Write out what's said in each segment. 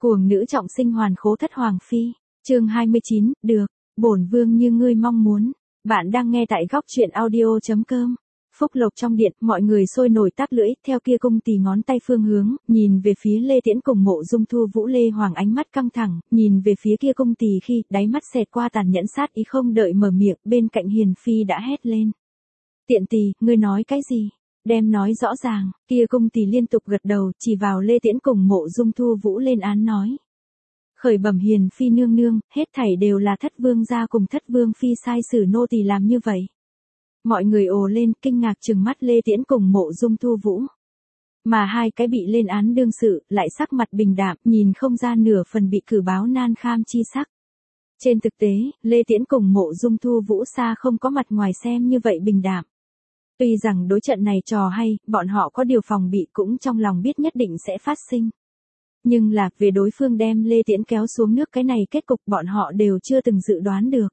Cuồng nữ trọng sinh hoàn khố thất hoàng phi. Chương 29, được, bổn vương như ngươi mong muốn. Bạn đang nghe tại góc truyện audio.com. Phúc lộc trong điện, mọi người sôi nổi tắc lưỡi, theo kia cung tì ngón tay phương hướng, nhìn về phía Lê Tiễn cùng Mộ Dung Thu Vũ. Lê Hoàng ánh mắt căng thẳng, nhìn về phía kia cung tì khi, đáy mắt xẹt qua tàn nhẫn sát ý, không đợi mở miệng, bên cạnh Hiền Phi đã hét lên. Tiện tì, ngươi nói cái gì? Đem nói rõ ràng. Kia cung tì liên tục gật đầu, chỉ vào Lê Tiễn cùng Mộ Dung Thu Vũ lên án nói. Khởi bẩm Hiền Phi nương nương, hết thảy đều là thất vương gia cùng thất vương phi sai sử nô tỳ làm như vậy. Mọi người ồ lên, kinh ngạc trừng mắt Lê Tiễn cùng Mộ Dung Thu Vũ. Mà hai cái bị lên án đương sự, lại sắc mặt bình đạm, nhìn không ra nửa phần bị cử báo nan kham chi sắc. Trên thực tế, Lê Tiễn cùng Mộ Dung Thu Vũ xa không có mặt ngoài xem như vậy bình đạm. Tuy rằng đối trận này trò hay, bọn họ có điều phòng bị, cũng trong lòng biết nhất định sẽ phát sinh. Nhưng là, về đối phương đem Lê Tiễn kéo xuống nước, cái này kết cục bọn họ đều chưa từng dự đoán được.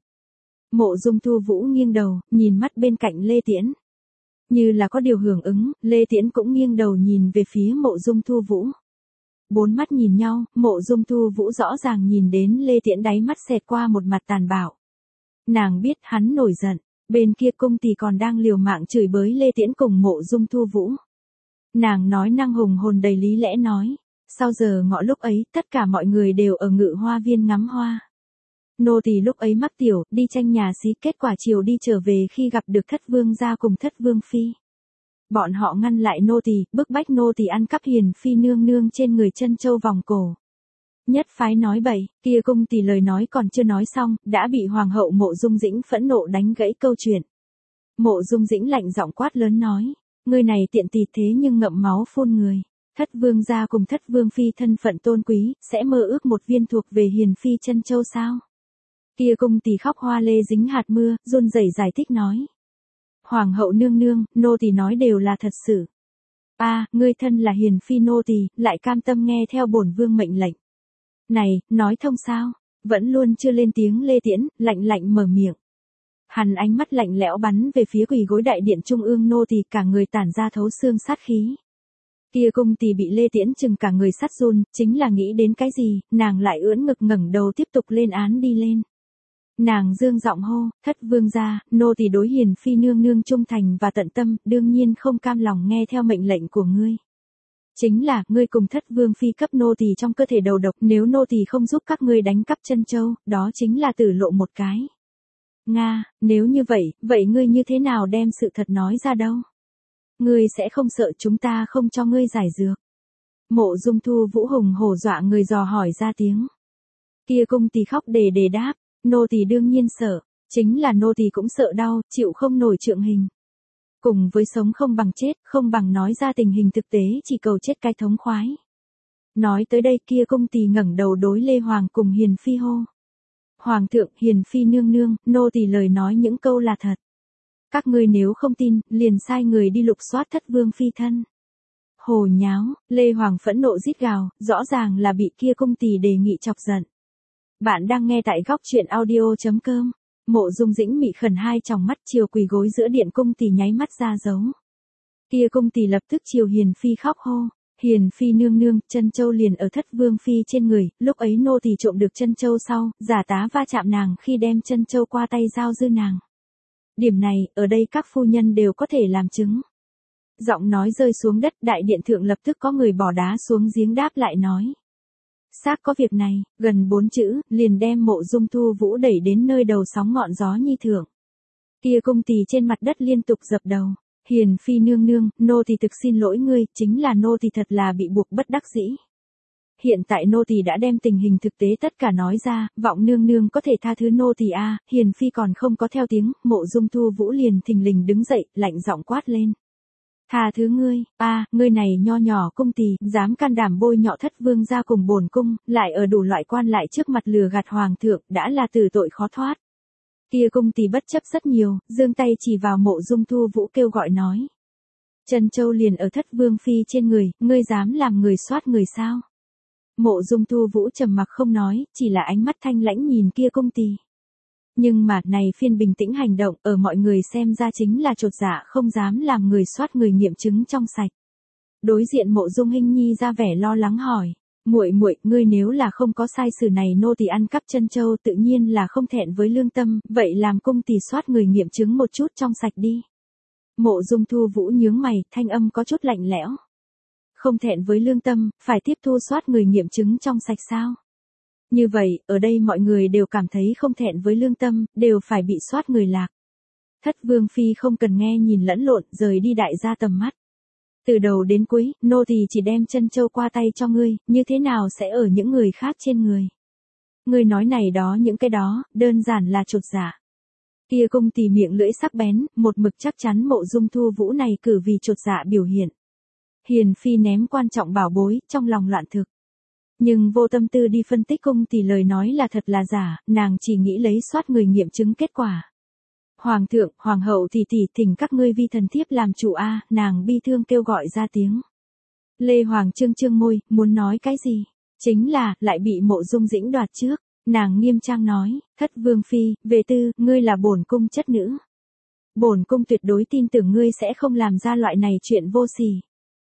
Mộ Dung Thu Vũ nghiêng đầu, nhìn mắt bên cạnh Lê Tiễn. Như là có điều hưởng ứng, Lê Tiễn cũng nghiêng đầu nhìn về phía Mộ Dung Thu Vũ. Bốn mắt nhìn nhau, Mộ Dung Thu Vũ rõ ràng nhìn đến Lê Tiễn đáy mắt xẹt qua một mặt tàn bạo. Nàng biết hắn nổi giận, bên kia cung tỳ còn đang liều mạng chửi bới Lê Tiễn cùng Mộ Dung Thu Vũ. Nàng nói năng hùng hồn đầy lý lẽ nói, sau giờ ngọ lúc ấy, tất cả mọi người đều ở Ngự Hoa Viên ngắm hoa. Nô tỳ lúc ấy mắc tiểu, đi tranh nhà xí, kết quả chiều đi trở về khi gặp được thất vương gia cùng thất vương phi. Bọn họ ngăn lại nô tỳ, bức bách nô tỳ ăn cắp Hiền Phi nương nương trên người chân châu vòng cổ. Nhất phái nói bậy, kia cung tỳ lời nói còn chưa nói xong, đã bị hoàng hậu Mộ Dung Dĩnh phẫn nộ đánh gãy câu chuyện. Mộ Dung Dĩnh lạnh giọng quát lớn nói, ngươi này tiện tì thế nhưng ngậm máu phun người. Thất vương gia cùng thất vương phi thân phận tôn quý, sẽ mơ ước một viên thuộc về Hiền Phi chân châu sao? Kia cung tỳ khóc hoa lê dính hạt mưa, run rẩy giải thích nói. Hoàng hậu nương nương, nô tỳ nói đều là thật sự. Ngươi thân là Hiền Phi nô tỳ, lại cam tâm nghe theo bổn vương mệnh lệnh. Này, nói thông sao? Vẫn luôn chưa lên tiếng Lê Tiễn, lạnh lạnh mở miệng. Hắn ánh mắt lạnh lẽo bắn về phía quỳ gối đại điện trung ương nô tỳ, cả người tản ra thấu xương sát khí. Kia cung tỳ bị Lê Tiễn chừng cả người sát run, chính là nghĩ đến cái gì, nàng lại ưỡn ngực ngẩng đầu tiếp tục lên án đi lên. Nàng dương giọng hô, thất vương gia, nô tỳ đối Hiền Phi nương nương trung thành và tận tâm, đương nhiên không cam lòng nghe theo mệnh lệnh của ngươi. Chính là, ngươi cùng thất vương phi cấp nô tỳ trong cơ thể đầu độc, nếu nô tỳ không giúp các ngươi đánh cắp chân châu, đó chính là tử lộ một cái. Nga, nếu như vậy ngươi như thế nào đem sự thật nói ra đâu? Ngươi sẽ không sợ chúng ta không cho ngươi giải dược? Mộ Dung Thu Vũ hùng hổ dọa người dò hỏi ra tiếng. Kia cung tỳ khóc để đáp, nô tỳ đương nhiên sợ, chính là nô tỳ cũng sợ đau, chịu không nổi trượng hình. Cùng với sống không bằng chết, không bằng nói ra tình hình thực tế, chỉ cầu chết cái thống khoái. Nói tới đây, kia cung tỳ ngẩng đầu đối Lê Hoàng cùng Hiền Phi hô. Hoàng thượng, Hiền Phi nương nương, nô tỳ lời nói những câu là thật. Các ngươi nếu không tin, liền sai người đi lục soát thất vương phi thân. Hồ nháo, Lê Hoàng phẫn nộ rít gào, rõ ràng là bị kia cung tỳ đề nghị chọc giận. Bạn đang nghe tại góc truyện audio.com. Mộ Dung Dĩnh mị khẩn hai tròng mắt chiều quỳ gối giữa điện cung tỳ nháy mắt ra dấu. Kia cung tỳ lập tức chiều Hiền Phi khóc hô. Hiền Phi nương nương, chân châu liền ở thất vương phi trên người, lúc ấy nô tỳ trộm được chân châu sau, giả tá va chạm nàng khi đem chân châu qua tay giao dư nàng. Điểm này, ở đây các phu nhân đều có thể làm chứng. Giọng nói rơi xuống đất, đại điện thượng lập tức có người bỏ đá xuống giếng đáp lại nói. Xác có việc này, gần 4 chữ, liền đem Mộ Dung Thu Vũ đẩy đến nơi đầu sóng ngọn gió nhi thượng. Kia cung tỳ trên mặt đất liên tục dập đầu. Hiền Phi nương nương, nô tỳ thực xin lỗi ngươi, chính là nô tỳ thật là bị buộc bất đắc dĩ. Hiện tại nô tỳ đã đem tình hình thực tế tất cả nói ra, vọng nương nương có thể tha thứ nô tỳ a. Hiền Phi còn không có theo tiếng, Mộ Dung Thu Vũ liền thình lình đứng dậy, lạnh giọng quát lên. Tha thứ ngươi, ngươi này nho nhỏ cung tỳ, dám can đảm bôi nhọ thất vương gia cùng bổn cung, lại ở đủ loại quan lại trước mặt lừa gạt hoàng thượng, đã là tử tội khó thoát. Kia cung tỳ bất chấp rất nhiều, giương tay chỉ vào Mộ Dung Thu Vũ kêu gọi nói. Trân châu liền ở thất vương phi trên người, ngươi dám làm người soát người sao? Mộ Dung Thu Vũ trầm mặc không nói, chỉ là ánh mắt thanh lãnh nhìn kia cung tỳ. Nhưng mà, này phiên bình tĩnh hành động, ở mọi người xem ra chính là chột dạ không dám làm người soát người nghiệm chứng trong sạch. Đối diện Mộ Dung Hinh Nhi ra vẻ lo lắng hỏi. Muội muội, ngươi nếu là không có sai sử này nô tỳ ăn cắp chân châu tự nhiên là không thẹn với lương tâm, vậy làm cung tỳ soát người nghiệm chứng một chút trong sạch đi. Mộ Dung Thu Vũ nhướng mày, thanh âm có chút lạnh lẽo. Không thẹn với lương tâm, phải tiếp thu soát người nghiệm chứng trong sạch sao? Như vậy, ở đây mọi người đều cảm thấy không thẹn với lương tâm, đều phải bị soát người lạc. Thất Vương Phi không cần nghe nhìn lẫn lộn, rời đi đại gia tầm mắt. Từ đầu đến cuối, nô tỳ chỉ đem chân châu qua tay cho ngươi, như thế nào sẽ ở những người khác trên người? Ngươi nói này đó những cái đó, đơn giản là chột dạ. Kia cung tỳ miệng lưỡi sắc bén, một mực chắc chắn Mộ Dung Thu Vũ này cử vì chột dạ biểu hiện. Hiền Phi ném quan trọng bảo bối, trong lòng loạn thực. Nhưng vô tâm tư đi phân tích cung tỳ lời nói là thật là giả, nàng chỉ nghĩ lấy soát người nghiệm chứng kết quả. Hoàng thượng, hoàng hậu tỷ tỷ, thỉnh các ngươi vi thần thiếp làm chủ a, nàng bi thương kêu gọi ra tiếng. Lê Hoàng trương trương môi, muốn nói cái gì? Chính là, lại bị Mộ Dung Dĩnh đoạt trước. Nàng nghiêm trang nói, Thất Vương Phi, về tư, ngươi là bổn cung chất nữ. Bổn cung tuyệt đối tin tưởng ngươi sẽ không làm ra loại này chuyện vô sỉ.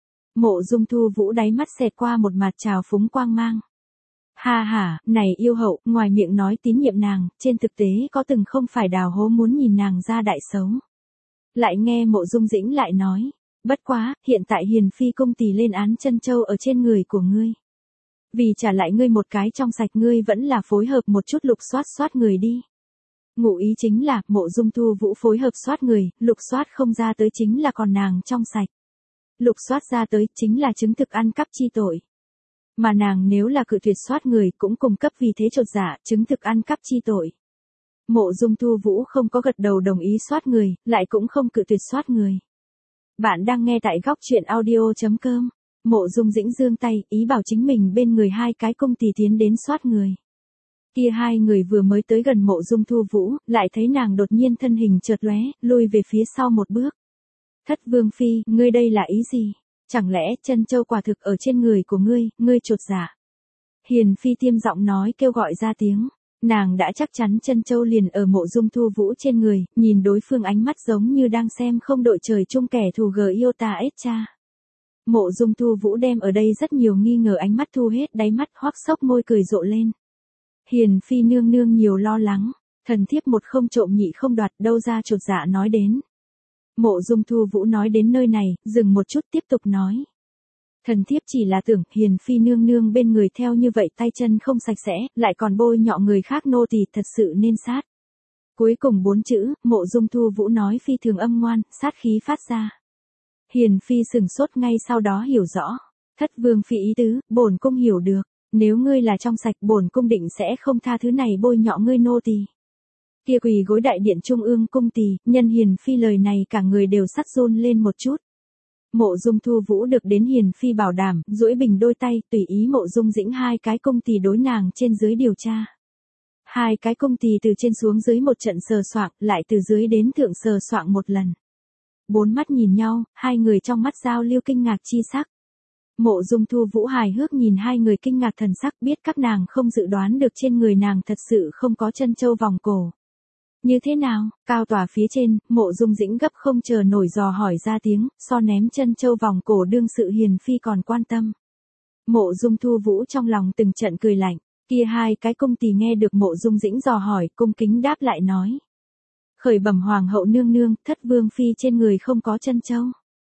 Mộ Dung Thu Vũ đáy mắt xẹt qua một mặt trào phúng quang mang. Ha ha, này yêu hậu, ngoài miệng nói tín nhiệm nàng, trên thực tế có từng không phải đào hố muốn nhìn nàng ra đại xấu. Lại nghe Mộ Dung Dĩnh lại nói, bất quá, hiện tại Hiền Phi cung tỳ lên án chân châu ở trên người của ngươi. Vì trả lại ngươi một cái trong sạch, ngươi vẫn là phối hợp một chút lục soát người đi. Ngụ ý chính là, Mộ Dung Thu Vũ phối hợp soát người, lục soát không ra tới chính là còn nàng trong sạch. Lục soát ra tới chính là chứng thực ăn cắp chi tội. Mà nàng nếu là cự tuyệt soát người cũng cung cấp vì thế chột dạ, chứng thực ăn cắp chi tội. Mộ Dung Thu Vũ không có gật đầu đồng ý soát người, lại cũng không cự tuyệt soát người. Bạn đang nghe tại góc truyện audio.com. Mộ Dung Dĩnh giương tay, ý bảo chính mình bên người hai cái cung tỳ tiến đến soát người. Kia hai người vừa mới tới gần Mộ Dung Thu Vũ, lại thấy nàng đột nhiên thân hình chợt lóe, lui về phía sau một bước. Thất Vương Phi, ngươi đây là ý gì? Chẳng lẽ chân châu quả thực ở trên người của ngươi chột dạ? Hiền Phi tiêm giọng nói kêu gọi ra tiếng. Nàng đã chắc chắn chân châu liền ở Mộ Dung Thu Vũ trên người, nhìn đối phương ánh mắt giống như đang xem không đội trời chung kẻ thù Giota Cha. Mộ Dung Thu Vũ đem ở đây rất nhiều nghi ngờ ánh mắt thu hết đáy mắt, hoắc sốc môi cười rộ lên. Hiền Phi nương nương nhiều lo lắng, thần thiếp một không trộm nhị không đoạt, đâu ra chột dạ nói đến. Mộ Dung Thu Vũ nói đến nơi này, dừng một chút tiếp tục nói. Thần thiếp chỉ là tưởng Hiền Phi nương nương bên người theo như vậy tay chân không sạch sẽ, lại còn bôi nhọ người khác nô tỳ, thật sự nên sát. Cuối cùng 4 chữ, Mộ Dung Thu Vũ nói phi thường âm ngoan, sát khí phát ra. Hiền Phi sừng sốt ngay sau đó hiểu rõ. Thất Vương Phi ý tứ, bổn cung hiểu được. Nếu ngươi là trong sạch, bổn cung định sẽ không tha thứ này bôi nhọ ngươi nô tỳ. Kia quỳ gối đại điện trung ương cung tỳ, nhân Hiền Phi lời này cả người đều sắc run lên một chút. Mộ Dung Thu Vũ được đến Hiền Phi bảo đảm, duỗi bình đôi tay, tùy ý Mộ Dung Dĩnh hai cái cung tỳ đối nàng trên dưới điều tra. Hai cái cung tỳ từ trên xuống dưới một trận sờ soạng, lại từ dưới đến thượng sờ soạng một lần. 4 mắt nhìn nhau, hai người trong mắt giao lưu kinh ngạc chi sắc. Mộ Dung Thu Vũ hài hước nhìn hai người kinh ngạc thần sắc, biết các nàng không dự đoán được trên người nàng thật sự không có chân châu vòng cổ. Như thế nào? Cao tòa phía trên, Mộ Dung Dĩnh gấp không chờ nổi dò hỏi ra tiếng, so ném chân châu vòng cổ đương sự Hiền Phi còn quan tâm. Mộ Dung Thu Vũ trong lòng từng trận cười lạnh, kia hai cái cung tỳ nghe được Mộ Dung Dĩnh dò hỏi, cung kính đáp lại nói. Khởi bẩm hoàng hậu nương nương, Thất Vương Phi trên người không có chân châu.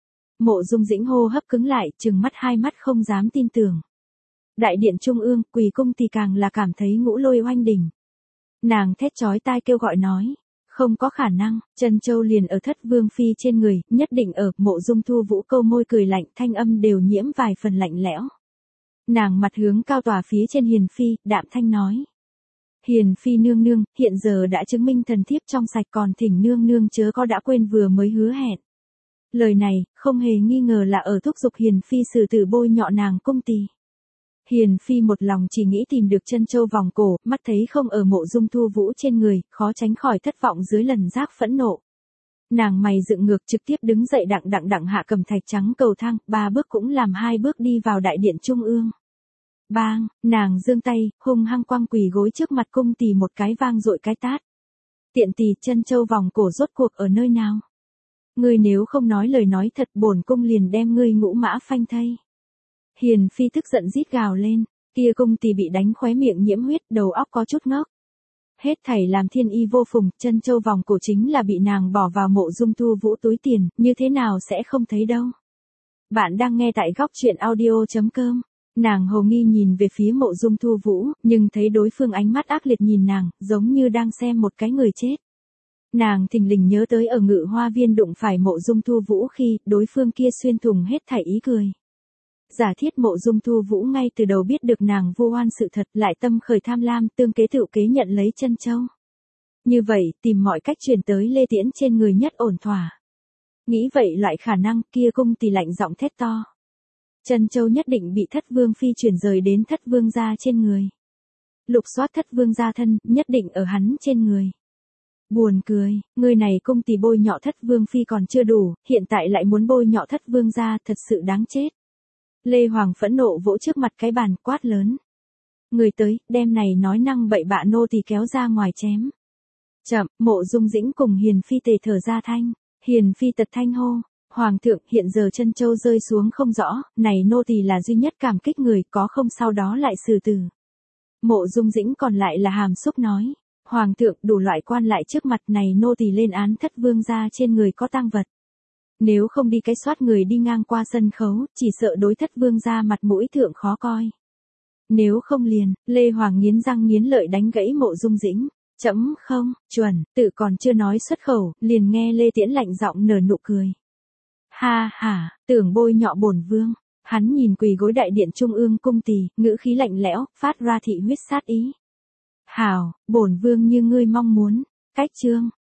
Mộ Dung Dĩnh hô hấp cứng lại, trừng mắt hai mắt không dám tin tưởng. Đại điện trung ương, quỳ cung tỳ càng là cảm thấy ngũ lôi oanh đỉnh. Nàng thét chói tai kêu gọi nói, không có khả năng, chân châu liền ở Thất Vương Phi trên người, nhất định ở. Mộ Dung Thu Vũ câu môi cười lạnh, thanh âm đều nhiễm vài phần lạnh lẽo. Nàng mặt hướng cao tòa phía trên Hiền Phi, đạm thanh nói. Hiền Phi nương nương, hiện giờ đã chứng minh thần thiếp trong sạch, còn thỉnh nương nương chớ có đã quên vừa mới hứa hẹn. Lời này, không hề nghi ngờ là ở thúc giục Hiền Phi xử tử bôi nhọ nàng cung tỳ. Hiền Phi một lòng chỉ nghĩ tìm được chân châu vòng cổ, mắt thấy không ở Mộ Dung Thu Vũ trên người, khó tránh khỏi thất vọng dưới lần giác phẫn nộ. Nàng mày dựng ngược trực tiếp đứng dậy đặng hạ cầm thạch trắng cầu thang, 3 bước cũng làm 2 bước đi vào đại điện trung ương. Bang, nàng giương tay, hung hăng quăng quỳ gối trước mặt cung tỳ một cái vang dội cái tát. Tiện tỳ, chân châu vòng cổ rốt cuộc ở nơi nào? Ngươi nếu không nói lời nói thật, bổn cung liền đem ngươi ngũ mã phanh thây. Hiền Phi tức giận rít gào lên, Kia cung tỷ bị đánh khóe miệng nhiễm huyết, đầu óc có chút ngốc. Hết thảy làm thiên y vô phùng, chân châu vòng cổ chính là bị nàng bỏ vào Mộ Dung Thu Vũ túi tiền, như thế nào sẽ không thấy đâu. Bạn đang nghe tại góc truyện audio.com. Nàng hồ nghi nhìn về phía Mộ Dung Thu Vũ, nhưng thấy đối phương ánh mắt ác liệt nhìn nàng, giống như đang xem một cái người chết. Nàng thình lình nhớ tới ở Ngự Hoa Viên đụng phải Mộ Dung Thu Vũ khi đối phương kia xuyên thủng hết thảy ý cười. Giả thiết Mộ Dung Thu Vũ ngay từ đầu biết được nàng vu oan sự thật, lại tâm khởi tham lam, tương kế tự kế nhận lấy chân châu. Như vậy, tìm mọi cách truyền tới Lê Tiễn trên người nhất ổn thỏa. Nghĩ vậy loại khả năng, kia cung tỷ lạnh giọng thét to. Chân châu nhất định bị Thất Vương phi chuyển rời đến Thất Vương gia trên người. Lục soát Thất Vương gia thân, nhất định ở hắn trên người. Buồn cười, người này cung tỷ bôi nhọ Thất Vương phi còn chưa đủ, hiện tại lại muốn bôi nhọ Thất Vương gia, thật sự đáng chết. Lê Hoàng phẫn nộ vỗ trước mặt cái bàn, quát lớn. Người tới, đem này nói năng bậy bạ nô tỳ kéo ra ngoài chém. Chậm, Mộ Dung Dĩnh cùng Hiền phi tề thở ra thanh. Hiền phi tật thanh hô. Hoàng thượng, hiện giờ chân châu rơi xuống không rõ, này nô tỳ là duy nhất cảm kích người, có không sau đó lại xử tử. Mộ Dung Dĩnh còn lại là hàm xúc nói. Hoàng thượng, đủ loại quan lại trước mặt này nô tỳ lên án Thất Vương gia trên người có tang vật. Nếu không đi cái soát người đi ngang qua sân khấu, chỉ sợ đối Thất Vương gia mặt mũi thượng khó coi. Nếu không liền, Lê Hoàng nghiến răng nghiến lợi đánh gãy Mộ Dung Dĩnh. Chấm không, chuẩn, tự còn chưa nói xuất khẩu, liền nghe Lê Tiễn lạnh giọng nở nụ cười. Ha ha, tưởng bôi nhọ bổn vương. Hắn nhìn quỳ gối đại điện trung ương cung tỳ, ngữ khí lạnh lẽo, phát ra thị huyết sát ý. Hảo, bổn vương như ngươi mong muốn. Cách chương.